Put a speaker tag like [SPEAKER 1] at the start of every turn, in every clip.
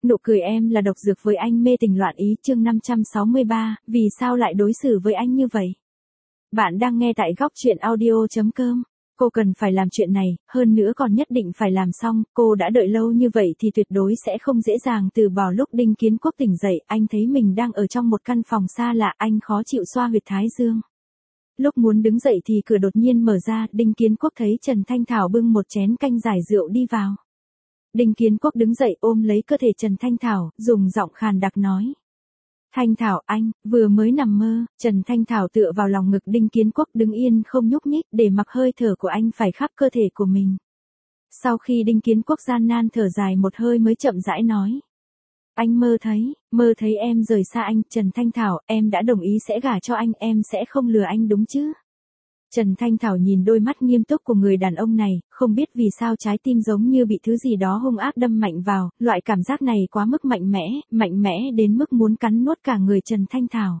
[SPEAKER 1] nụ cười em là độc dược với anh mê tình loạn ý chương 563, vì sao lại đối xử với anh như vậy? Bạn đang nghe tại góc truyện audio.com. Cô cần phải làm chuyện này, hơn nữa còn nhất định phải làm xong, cô đã đợi lâu như vậy thì tuyệt đối sẽ không dễ dàng từ bỏ. Lúc Đinh Kiến Quốc tỉnh dậy, anh thấy mình đang ở trong một căn phòng xa lạ, anh khó chịu xoa huyệt thái dương. Lúc muốn đứng dậy thì cửa đột nhiên mở ra, Đinh Kiến Quốc thấy Trần Thanh Thảo bưng một chén canh giải rượu đi vào. Đinh Kiến Quốc đứng dậy ôm lấy cơ thể Trần Thanh Thảo, dùng giọng khàn đặc nói. Thanh Thảo anh, vừa mới nằm mơ. Trần Thanh Thảo tựa vào lòng ngực Đinh Kiến Quốc đứng yên không nhúc nhích để mặc hơi thở của anh phải khắp cơ thể của mình. Sau khi Đinh Kiến Quốc gian nan thở dài một hơi mới chậm rãi nói. Anh mơ thấy em rời xa anh. Trần Thanh Thảo, em đã đồng ý sẽ gả cho anh, em sẽ không lừa anh đúng chứ? Trần Thanh Thảo nhìn đôi mắt nghiêm túc của người đàn ông này, không biết vì sao trái tim giống như bị thứ gì đó hung ác đâm mạnh vào, loại cảm giác này quá mức mạnh mẽ đến mức muốn cắn nuốt cả người Trần Thanh Thảo.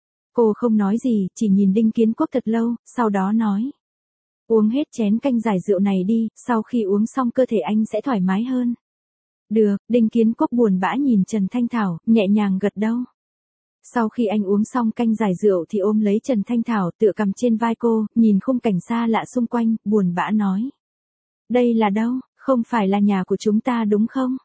[SPEAKER 1] Cô không nói gì, chỉ nhìn Đinh Kiến Quốc thật lâu, sau đó nói. Uống hết chén canh giải rượu này đi, sau khi uống xong cơ thể anh sẽ thoải mái hơn. Được, Đinh Kiến Quốc buồn bã nhìn Trần Thanh Thảo, nhẹ nhàng gật đầu. Sau khi anh uống xong canh giải rượu thì ôm lấy Trần Thanh Thảo tựa cầm trên vai cô, nhìn khung cảnh xa lạ xung quanh, buồn bã nói. Đây là đâu, không phải là nhà của chúng ta đúng không?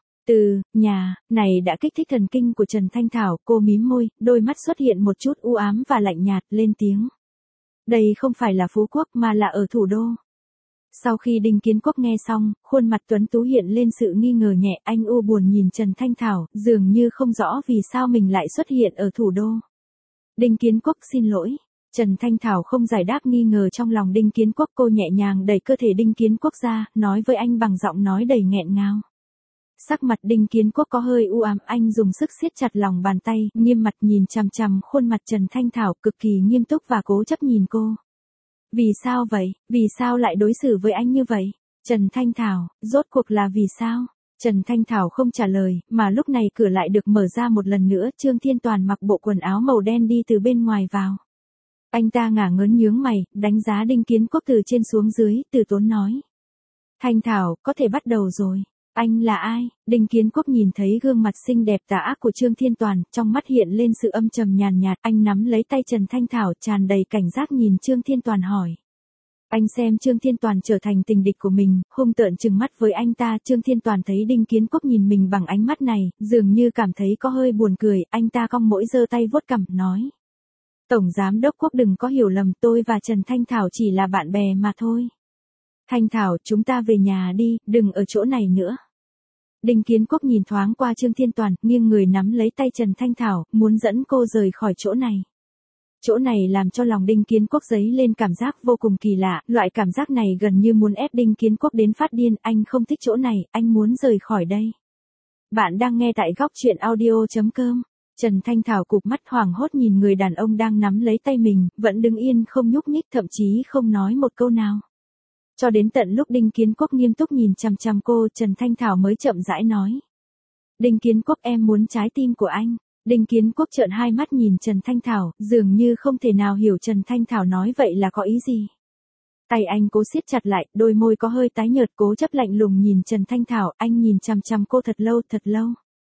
[SPEAKER 1] Nhà, này đã kích thích thần kinh của Trần Thanh Thảo, cô mím môi, đôi mắt xuất hiện một chút u ám và lạnh nhạt, lên tiếng. Đây không phải là Phú Quốc mà là ở thủ đô. Sau khi Đinh Kiến Quốc nghe xong, khuôn mặt tuấn tú hiện lên sự nghi ngờ nhẹ, anh u buồn nhìn Trần Thanh Thảo, dường như không rõ vì sao mình lại xuất hiện ở thủ đô. Đinh Kiến Quốc xin lỗi. Trần Thanh Thảo không giải đáp nghi ngờ trong lòng Đinh Kiến Quốc, cô nhẹ nhàng đẩy cơ thể Đinh Kiến Quốc ra, nói với anh bằng giọng nói đầy nghẹn ngào. Sắc mặt Đinh Kiến Quốc có hơi u ám, anh dùng sức siết chặt lòng bàn tay, nghiêm mặt nhìn chằm chằm khuôn mặt Trần Thanh Thảo, cực kỳ nghiêm túc và cố chấp nhìn cô. Vì sao vậy? Vì sao lại đối xử với anh như vậy? Trần Thanh Thảo, rốt cuộc là vì sao? Trần Thanh Thảo không trả lời, mà lúc này cửa lại được mở ra một lần nữa, Trương Thiên Toàn mặc bộ quần áo màu đen đi từ bên ngoài vào. Anh ta ngả ngớn nhướng mày, đánh giá Đinh Kiến Quốc từ trên xuống dưới, từ tốn nói. Thanh Thảo, có thể bắt đầu rồi. Anh là ai? Đinh Kiến Quốc nhìn thấy gương mặt xinh đẹp tà ác của Trương Thiên Toàn, trong mắt hiện lên sự âm trầm nhàn nhạt, anh nắm lấy tay Trần Thanh Thảo, tràn đầy cảnh giác nhìn Trương Thiên Toàn hỏi. Anh xem Trương Thiên Toàn trở thành tình địch của mình, hung tợn trừng mắt với anh ta. Trương Thiên Toàn thấy Đinh Kiến Quốc nhìn mình bằng ánh mắt này, dường như cảm thấy có hơi buồn cười, anh ta cong mỗi giơ tay vuốt cằm, nói. Tổng Giám Đốc Quốc đừng có hiểu lầm, tôi và Trần Thanh Thảo chỉ là bạn bè mà thôi. Thanh Thảo, chúng ta về nhà đi, đừng ở chỗ này nữa. Đinh Kiến Quốc nhìn thoáng qua Trương Thiên Toàn, nghiêng người nắm lấy tay Trần Thanh Thảo, muốn dẫn cô rời khỏi chỗ này. Chỗ này làm cho lòng Đinh Kiến Quốc dấy lên cảm giác vô cùng kỳ lạ, loại cảm giác này gần như muốn ép Đinh Kiến Quốc đến phát điên, anh không thích chỗ này, anh muốn rời khỏi đây. Bạn đang nghe tại góc truyện audio.com. Trần Thanh Thảo cụp mắt hoảng hốt nhìn người đàn ông đang nắm lấy tay mình, vẫn đứng yên không nhúc nhích, thậm chí không nói một câu nào. Cho đến tận lúc Đinh Kiến Quốc nghiêm túc nhìn chằm chằm cô, Trần Thanh Thảo mới chậm rãi nói. Đinh Kiến Quốc, em muốn trái tim của anh. Đinh Kiến Quốc trợn hai mắt nhìn Trần Thanh Thảo, dường như không thể nào hiểu Trần Thanh Thảo nói vậy là có ý gì. Tay anh cố siết chặt lại, đôi môi có hơi tái nhợt, cố chấp lạnh lùng nhìn Trần Thanh Thảo, anh nhìn chằm chằm cô thật lâu.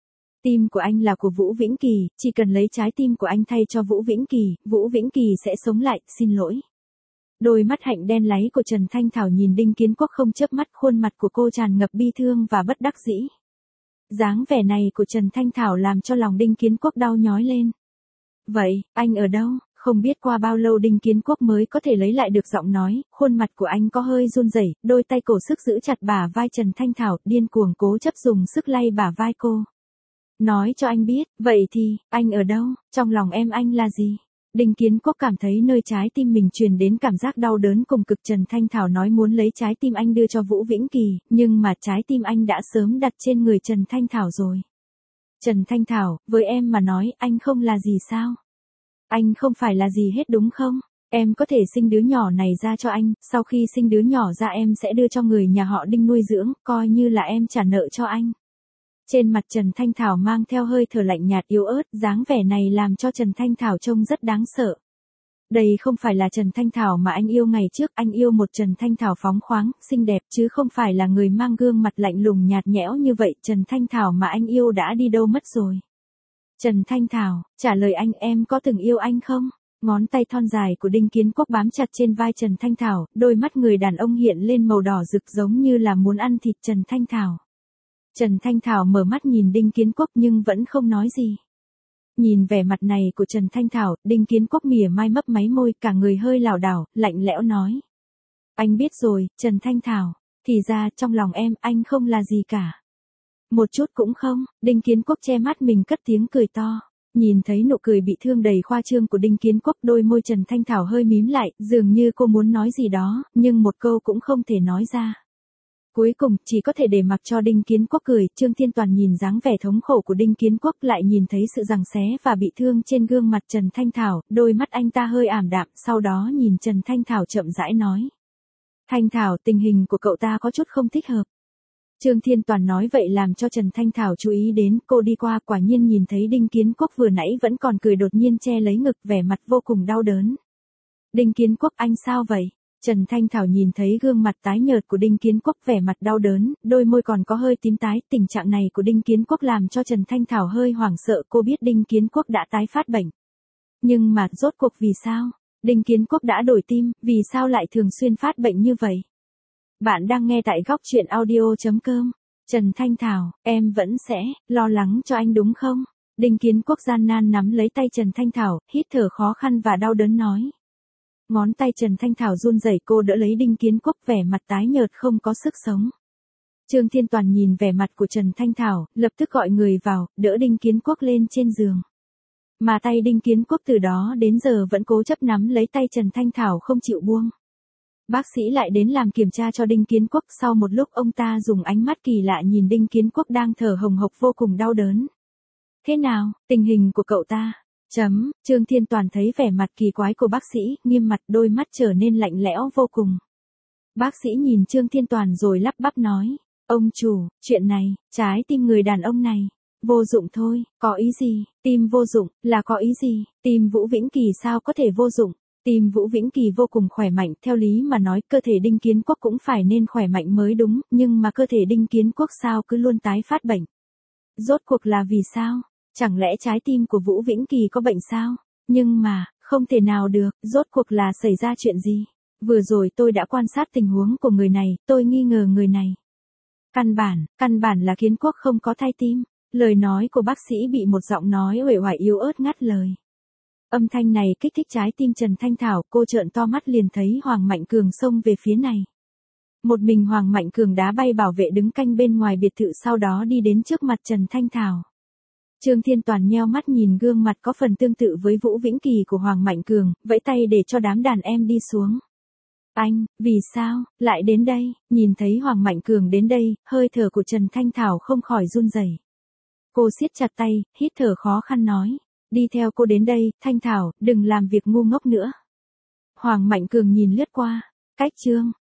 [SPEAKER 1] Tim của anh là của Vũ Vĩnh Kỳ, chỉ cần lấy trái tim của anh thay cho Vũ Vĩnh Kỳ sẽ sống lại, xin lỗi. Đôi mắt hạnh đen láy của Trần Thanh Thảo nhìn Đinh Kiến Quốc không chớp mắt, khuôn mặt của cô tràn ngập bi thương và bất đắc dĩ. Dáng vẻ này của Trần Thanh Thảo làm cho lòng Đinh Kiến Quốc đau nhói lên. Vậy, anh ở đâu? Không biết qua bao lâu Đinh Kiến Quốc mới có thể lấy lại được giọng nói, khuôn mặt của anh có hơi run rẩy, đôi tay cổ sức giữ chặt bả vai Trần Thanh Thảo, điên cuồng cố chấp dùng sức lay bả vai cô. Nói cho anh biết, vậy thì, anh ở đâu? Trong lòng em anh là gì? Đinh Kiến Quốc cảm thấy nơi trái tim mình truyền đến cảm giác đau đớn cùng cực. Trần Thanh Thảo nói muốn lấy trái tim anh đưa cho Vũ Vĩnh Kỳ, nhưng mà trái tim anh đã sớm đặt trên người Trần Thanh Thảo rồi. Trần Thanh Thảo, với em mà nói, anh không là gì sao? Anh không phải là gì hết đúng không? Em có thể sinh đứa nhỏ này ra cho anh, sau khi sinh đứa nhỏ ra em sẽ đưa cho người nhà họ Đinh nuôi dưỡng, coi như là em trả nợ cho anh. Trên mặt Trần Thanh Thảo mang theo hơi thở lạnh nhạt yếu ớt, dáng vẻ này làm cho Trần Thanh Thảo trông rất đáng sợ. Đây không phải là Trần Thanh Thảo mà anh yêu ngày trước, anh yêu một Trần Thanh Thảo phóng khoáng, xinh đẹp chứ không phải là người mang gương mặt lạnh lùng nhạt nhẽo như vậy. Trần Thanh Thảo mà anh yêu đã đi đâu mất rồi? Trần Thanh Thảo, trả lời anh, em có từng yêu anh không? Ngón tay thon dài của Đinh Kiến Quốc bám chặt trên vai Trần Thanh Thảo, đôi mắt người đàn ông hiện lên màu đỏ rực giống như là muốn ăn thịt Trần Thanh Thảo. Trần Thanh Thảo mở mắt nhìn Đinh Kiến Quốc nhưng vẫn không nói gì. Nhìn vẻ mặt này của Trần Thanh Thảo, Đinh Kiến Quốc mỉa mai mấp máy môi, cả người hơi lảo đảo, lạnh lẽo nói. Anh biết rồi, Trần Thanh Thảo, thì ra trong lòng em, anh không là gì cả. Một chút cũng không. Đinh Kiến Quốc che mắt mình cất tiếng cười to. Nhìn thấy nụ cười bị thương đầy khoa trương của Đinh Kiến Quốc, đôi môi Trần Thanh Thảo hơi mím lại, dường như cô muốn nói gì đó, nhưng một câu cũng không thể nói ra. Cuối cùng, chỉ có thể để mặc cho Đinh Kiến Quốc cười. Trương Thiên Toàn nhìn dáng vẻ thống khổ của Đinh Kiến Quốc, lại nhìn thấy sự giằng xé và bị thương trên gương mặt Trần Thanh Thảo, đôi mắt anh ta hơi ảm đạm, sau đó nhìn Trần Thanh Thảo chậm rãi nói. Thanh Thảo, tình hình của cậu ta có chút không thích hợp. Trương Thiên Toàn nói vậy làm cho Trần Thanh Thảo chú ý đến, cô đi qua quả nhiên nhìn thấy Đinh Kiến Quốc vừa nãy vẫn còn cười đột nhiên che lấy ngực, vẻ mặt vô cùng đau đớn. Đinh Kiến Quốc, anh sao vậy? Trần Thanh Thảo nhìn thấy gương mặt tái nhợt của Đinh Kiến Quốc, vẻ mặt đau đớn, đôi môi còn có hơi tím tái, tình trạng này của Đinh Kiến Quốc làm cho Trần Thanh Thảo hơi hoảng sợ, cô biết Đinh Kiến Quốc đã tái phát bệnh. Nhưng mà, rốt cuộc vì sao? Đinh Kiến Quốc đã đổi tim, vì sao lại thường xuyên phát bệnh như vậy? Bạn đang nghe tại góc truyện audio.com. Trần Thanh Thảo, em vẫn sẽ lo lắng cho anh đúng không? Đinh Kiến Quốc gian nan nắm lấy tay Trần Thanh Thảo, hít thở khó khăn và đau đớn nói. Ngón tay Trần Thanh Thảo run rẩy, cô đỡ lấy Đinh Kiến Quốc, vẻ mặt tái nhợt không có sức sống. Trương Thiên Toàn nhìn vẻ mặt của Trần Thanh Thảo, lập tức gọi người vào, đỡ Đinh Kiến Quốc lên trên giường. Mà tay Đinh Kiến Quốc từ đó đến giờ vẫn cố chấp nắm lấy tay Trần Thanh Thảo không chịu buông. Bác sĩ lại đến làm kiểm tra cho Đinh Kiến Quốc, sau một lúc ông ta dùng ánh mắt kỳ lạ nhìn Đinh Kiến Quốc đang thở hồng hộc vô cùng đau đớn. Thế nào, tình hình của cậu ta? Trương Thiên Toàn thấy vẻ mặt kỳ quái của bác sĩ, nghiêm mặt, đôi mắt trở nên lạnh lẽo vô cùng. Bác sĩ nhìn Trương Thiên Toàn rồi lắp bắp nói, ông chủ, chuyện này, trái tim người đàn ông này, vô dụng thôi, có ý gì, tim vô dụng, là có ý gì, tim Vũ Vĩnh Kỳ sao có thể vô dụng? Tim Vũ Vĩnh Kỳ vô cùng khỏe mạnh, theo lý mà nói cơ thể Đinh Kiến Quốc cũng phải nên khỏe mạnh mới đúng, nhưng mà cơ thể Đinh Kiến Quốc sao cứ luôn tái phát bệnh? Rốt cuộc là vì sao? Chẳng lẽ trái tim của Vũ Vĩnh Kỳ có bệnh sao? Nhưng mà, không thể nào được, rốt cuộc là xảy ra chuyện gì? Vừa rồi tôi đã quan sát tình huống của người này, tôi nghi ngờ người này. Căn bản là Kiến Quốc không có thai tim. Lời nói của bác sĩ bị một giọng nói uể oải yếu ớt ngắt lời. Âm thanh này kích thích trái tim Trần Thanh Thảo, cô trợn to mắt liền thấy Hoàng Mạnh Cường xông về phía này. Một mình Hoàng Mạnh Cường đá bay bảo vệ đứng canh bên ngoài biệt thự, sau đó đi đến trước mặt Trần Thanh Thảo. Trương Thiên Toàn nheo mắt nhìn gương mặt có phần tương tự với Vũ Vĩnh Kỳ của Hoàng Mạnh Cường, vẫy tay để cho đám đàn em đi xuống. Anh, vì sao, lại đến đây? Nhìn thấy Hoàng Mạnh Cường đến đây, hơi thở của Trần Thanh Thảo không khỏi run rẩy. Cô siết chặt tay, hít thở khó khăn nói. Đi theo cô đến đây, Thanh Thảo, đừng làm việc ngu ngốc nữa. Hoàng Mạnh Cường nhìn lướt qua. Cách Trương